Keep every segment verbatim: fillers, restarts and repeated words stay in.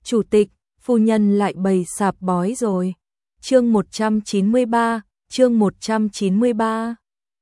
Chủ tịch, phu nhân lại bày sạp bói rồi. Chương một trăm chín mươi ba, chương một trăm chín mươi ba.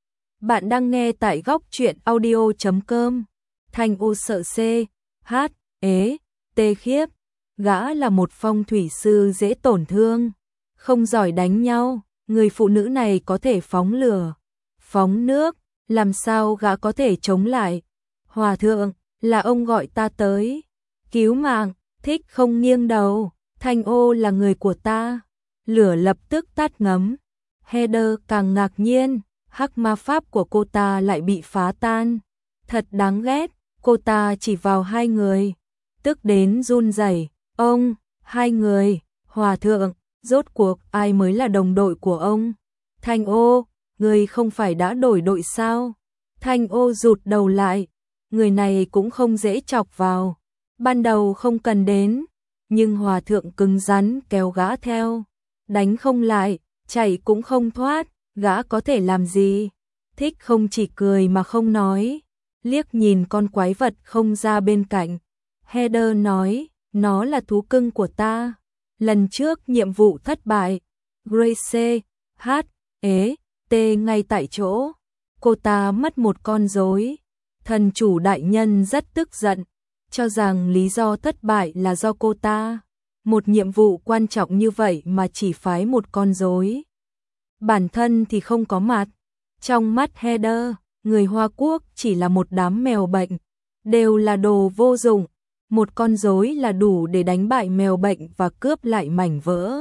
Bạn đang nghe tại góc truyện audio chấm com. Thanh U sợ C, H, ế, tê khiếp. Gã là một phong thủy sư dễ tổn thương, không giỏi đánh nhau, người phụ nữ này có thể phóng lửa, phóng nước, làm sao gã có thể chống lại. Hòa thượng, là ông gọi ta tới. Cứu mạng, Thích không nghiêng đầu, Thanh Ô là người của ta. Lửa lập tức tắt ngấm. Heather càng ngạc nhiên, hắc ma pháp của cô ta lại bị phá tan. Thật đáng ghét, cô ta chỉ vào hai người, tức đến run rẩy. Ông, hai người, Hòa thượng, rốt cuộc ai mới là đồng đội của ông? Thanh Ô, người không phải đã đổi đội sao? Thanh Ô rụt đầu lại, người này cũng không dễ chọc vào. Ban đầu không cần đến, nhưng Hòa thượng cứng rắn kéo gã theo. Đánh không lại, chạy cũng không thoát, gã có thể làm gì? Thích không chỉ cười mà không nói, liếc nhìn con quái vật không ra bên cạnh. Heather nói, nó là thú cưng của ta. Lần trước nhiệm vụ thất bại. Grace, H, ế, T ngay tại chỗ. Cô ta mất một con rối. Thần chủ đại nhân rất tức giận, cho rằng lý do thất bại là do cô ta. Một nhiệm vụ quan trọng như vậy mà chỉ phái một con rối. Bản thân thì không có mặt. Trong mắt Heather, người Hoa Quốc chỉ là một đám mèo bệnh, đều là đồ vô dụng. Một con rối là đủ để đánh bại mèo bệnh và cướp lại mảnh vỡ.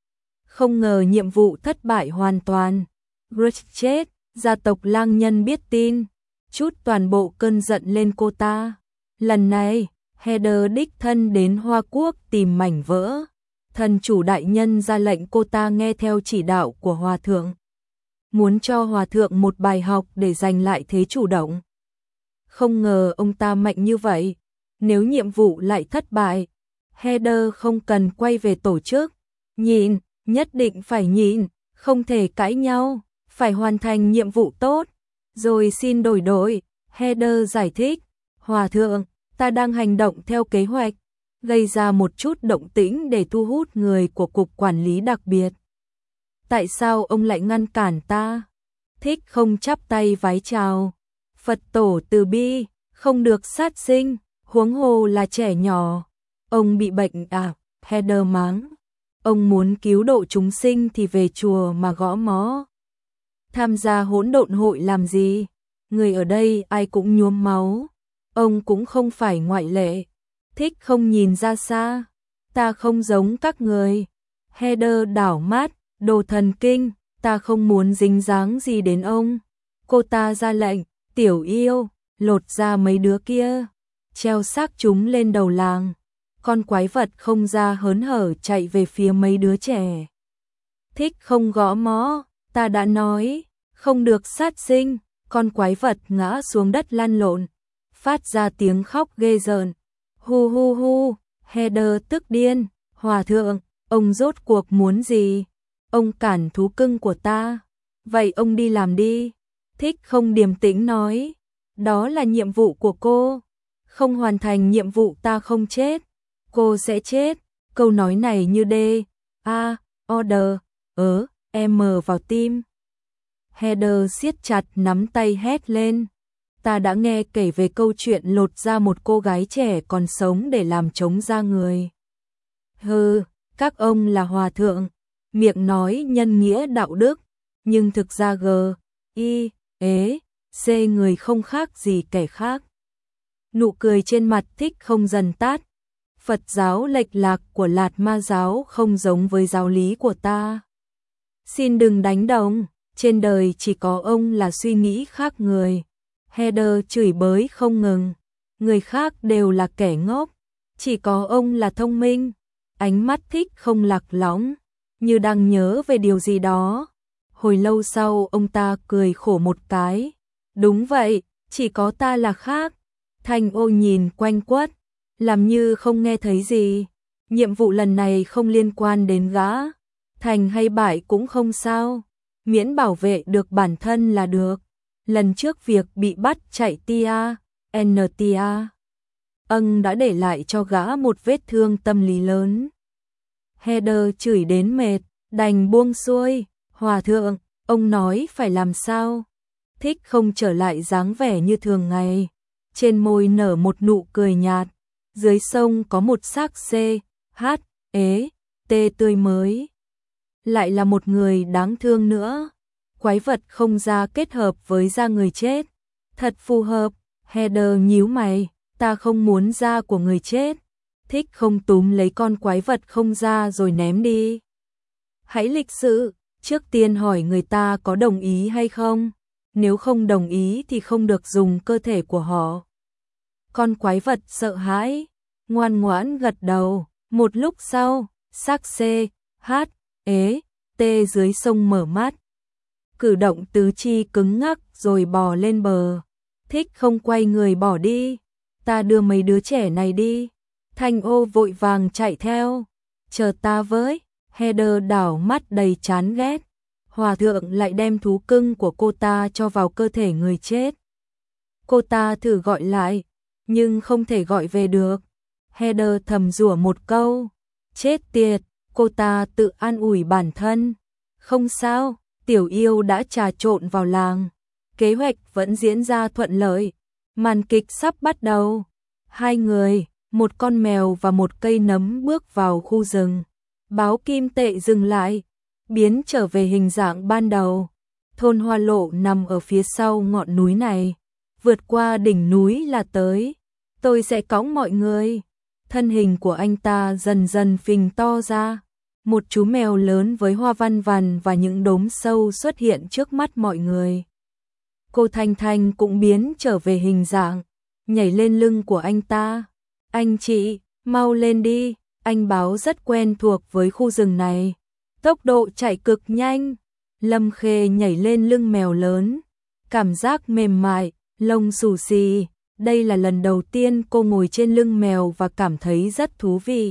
Không ngờ nhiệm vụ thất bại hoàn toàn. Ruth chết, gia tộc lang nhân biết tin, chút toàn bộ cơn giận lên cô ta. Lần này, Heather đích thân đến Hoa Quốc tìm mảnh vỡ. Thần chủ đại nhân ra lệnh cô ta nghe theo chỉ đạo của Hòa thượng. Muốn cho Hòa thượng một bài học để giành lại thế chủ động. Không ngờ ông ta mạnh như vậy. Nếu nhiệm vụ lại thất bại, Heather không cần quay về tổ chức. Nhịn, nhất định phải nhịn, không thể cãi nhau, phải hoàn thành nhiệm vụ tốt. Rồi xin đổi đội, Heather giải thích. Hòa thượng, ta đang hành động theo kế hoạch, gây ra một chút động tĩnh để thu hút người của cục quản lý đặc biệt. Tại sao ông lại ngăn cản ta? Thích không chắp tay vái chào. Phật tổ từ bi, không được sát sinh, huống hồ là trẻ nhỏ. Ông bị bệnh à? Heather mắng. Ông muốn cứu độ chúng sinh thì về chùa mà gõ mõ. Tham gia hỗn độn hội làm gì? Người ở đây ai cũng nhuốm máu. Ông cũng không phải ngoại lệ. Thích không nhìn ra xa. Ta không giống các người. Heather đảo mắt, đồ thần kinh, ta không muốn dính dáng gì đến ông. Cô ta ra lệnh, tiểu yêu, lột ra mấy đứa kia, treo xác chúng lên đầu làng. Con quái vật không ra hớn hở chạy về phía mấy đứa trẻ. Thích không gõ mõ, ta đã nói, không được sát sinh. Con quái vật ngã xuống đất lăn lộn, phát ra tiếng khóc ghê rợn. Hu hu hu, Heather tức điên. Hòa thượng, ông rốt cuộc muốn gì? Ông cản thú cưng của ta. Vậy ông đi làm đi. Thích không điềm tĩnh nói. Đó là nhiệm vụ của cô. Không hoàn thành nhiệm vụ ta không chết. Cô sẽ chết. Câu nói này như đê, a, order, ớ, em vào tim. Heather siết chặt nắm tay hét lên. Ta đã nghe kể về câu chuyện lột ra một cô gái trẻ còn sống để làm trống da người. Hừ, các ông là hòa thượng, miệng nói nhân nghĩa đạo đức, nhưng thực ra g, i, ế, c người không khác gì kẻ khác. Nụ cười trên mặt Thích không dần tát. Phật giáo lệch lạc của Lạt Ma giáo không giống với giáo lý của ta. Xin đừng đánh đồng, trên đời chỉ có ông là suy nghĩ khác người. Heather chửi bới không ngừng. Người khác đều là kẻ ngốc, chỉ có ông là thông minh. Ánh mắt Thích không lạc lõng, như đang nhớ về điều gì đó. Hồi lâu sau ông ta cười khổ một cái. Đúng vậy, chỉ có ta là khác. Thanh Ô nhìn quanh quất, làm như không nghe thấy gì. Nhiệm vụ lần này không liên quan đến gã. Thành hay bại cũng không sao, miễn bảo vệ được bản thân là được. Lần trước việc bị bắt chạy tia, en tê a. ân đã để lại cho gã một vết thương tâm lý lớn. Heather chửi đến mệt, đành buông xuôi. Hòa thượng, ông nói phải làm sao? Thích không trở lại dáng vẻ như thường ngày. Trên môi nở một nụ cười nhạt. Dưới sông có một xác C, H, ế, T tươi mới. Lại là một người đáng thương nữa. Quái vật không da kết hợp với da người chết. Thật phù hợp. Heather nhíu mày. Ta không muốn da của người chết. Thích không túm lấy con quái vật không da rồi ném đi. Hãy lịch sự. Trước tiên hỏi người ta có đồng ý hay không. Nếu không đồng ý thì không được dùng cơ thể của họ. Con quái vật sợ hãi, ngoan ngoãn gật đầu. Một lúc sau, xác C, H, ế, T dưới sông mở mắt. Cử động tứ chi cứng ngắc rồi bò lên bờ. Thích không quay người bỏ đi. Ta đưa mấy đứa trẻ này đi. Thanh Ô vội vàng chạy theo. Chờ ta với. Heather đảo mắt đầy chán ghét. Hòa thượng lại đem thú cưng của cô ta cho vào cơ thể người chết. Cô ta thử gọi lại, nhưng không thể gọi về được. Heather thầm rủa một câu. Chết tiệt, cô ta tự an ủi bản thân. Không sao, tiểu yêu đã trà trộn vào làng. Kế hoạch vẫn diễn ra thuận lợi. Màn kịch sắp bắt đầu. Hai người, một con mèo và một cây nấm bước vào khu rừng. Báo kim tệ dừng lại, biến trở về hình dạng ban đầu. Thôn Hoa Lộ nằm ở phía sau ngọn núi này. Vượt qua đỉnh núi là tới. Tôi sẽ cõng mọi người. Thân hình của anh ta dần dần phình to ra. Một chú mèo lớn với hoa văn vằn và những đốm sâu xuất hiện trước mắt mọi người. Cô Thanh Thanh cũng biến trở về hình dạng, nhảy lên lưng của anh ta. Anh chị, mau lên đi. Anh Báo rất quen thuộc với khu rừng này. Tốc độ chạy cực nhanh. Lâm Khê nhảy lên lưng mèo lớn. Cảm giác mềm mại, lông xù xì. Đây là lần đầu tiên cô ngồi trên lưng mèo và cảm thấy rất thú vị.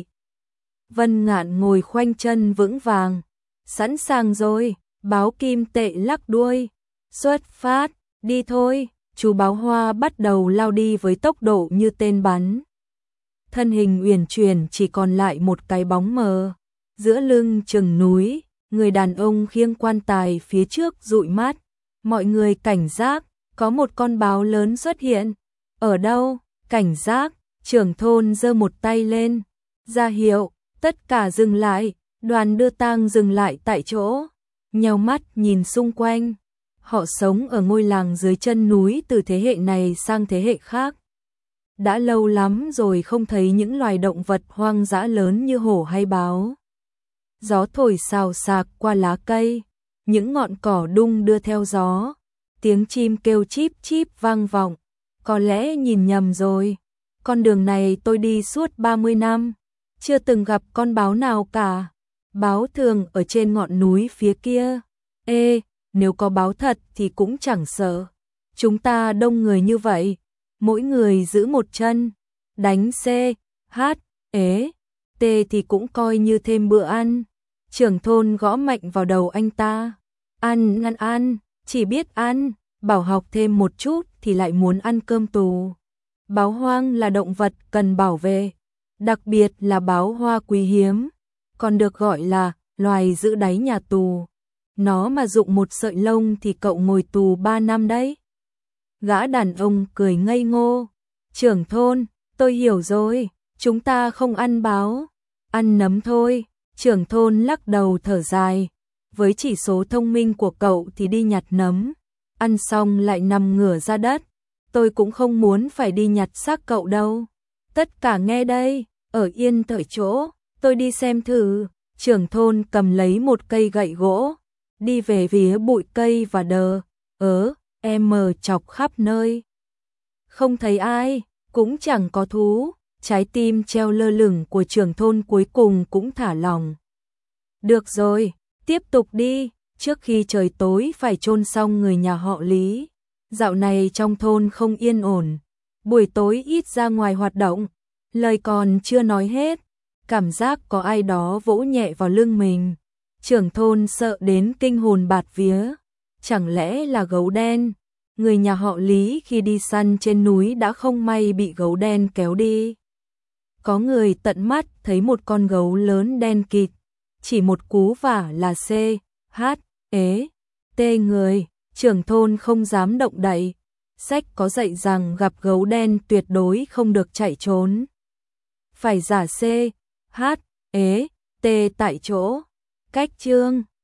Vân Ngạn ngồi khoanh chân vững vàng. Sẵn sàng rồi. Báo kim tệ lắc đuôi. Xuất phát, đi thôi. Chú báo hoa bắt đầu lao đi với tốc độ như tên bắn. Thân hình uyển chuyển chỉ còn lại một cái bóng mờ. Giữa lưng chừng núi, người đàn ông khiêng quan tài phía trước dụi mắt. Mọi người cảnh giác, có một con báo lớn xuất hiện. Ở đâu? Cảnh giác, trưởng thôn giơ một tay lên. Ra hiệu, tất cả dừng lại. Đoàn đưa tang dừng lại tại chỗ. Nheo mắt nhìn xung quanh. Họ sống ở ngôi làng dưới chân núi từ thế hệ này sang thế hệ khác. Đã lâu lắm rồi không thấy những loài động vật hoang dã lớn như hổ hay báo. Gió thổi xào xạc qua lá cây, những ngọn cỏ đung đưa theo gió, tiếng chim kêu chíp chíp vang vọng. Có lẽ nhìn nhầm rồi, con đường này tôi đi suốt ba mươi năm, chưa từng gặp con báo nào cả. Báo thường ở trên ngọn núi phía kia. Ê, nếu có báo thật thì cũng chẳng sợ. Chúng ta đông người như vậy, mỗi người giữ một chân, đánh C, H, ế, T thì cũng coi như thêm bữa ăn. Trưởng thôn gõ mạnh vào đầu anh ta. Ăn, ăn, ăn, chỉ biết ăn, bảo học thêm một chút thì lại muốn ăn cơm tù. Báo hoang là động vật cần bảo vệ, đặc biệt là báo hoa quý hiếm, còn được gọi là loài giữ đáy nhà tù. Nó mà rụng một sợi lông thì cậu ngồi tù ba năm đấy. Gã đàn ông cười ngây ngô. Trưởng thôn, tôi hiểu rồi, chúng ta không ăn báo, ăn nấm thôi. Trưởng thôn lắc đầu thở dài. Với chỉ số thông minh của cậu thì đi nhặt nấm, ăn xong lại nằm ngửa ra đất. Tôi cũng không muốn phải đi nhặt xác cậu đâu. Tất cả nghe đây, ở yên tại chỗ, tôi đi xem thử. Trưởng thôn cầm lấy một cây gậy gỗ, đi về phía bụi cây và đờ, ớ, em mờ chọc khắp nơi. Không thấy ai, cũng chẳng có thú, trái tim treo lơ lửng của trưởng thôn cuối cùng cũng thả lỏng. Được rồi, tiếp tục đi, trước khi trời tối phải chôn xong người nhà họ Lý. Dạo này trong thôn không yên ổn, buổi tối ít ra ngoài hoạt động. Lời còn chưa nói hết, cảm giác có ai đó vỗ nhẹ vào lưng mình. Trưởng thôn sợ đến kinh hồn bạt vía, chẳng lẽ là gấu đen? Người nhà họ Lý khi đi săn trên núi đã không may bị gấu đen kéo đi. Có người tận mắt thấy một con gấu lớn đen kịt, chỉ một cú vả là C, H, ế, T người, trưởng thôn không dám động đậy. Sách có dạy rằng gặp gấu đen tuyệt đối không được chạy trốn. Phải giả C, H, ế, T tại chỗ. Cách chương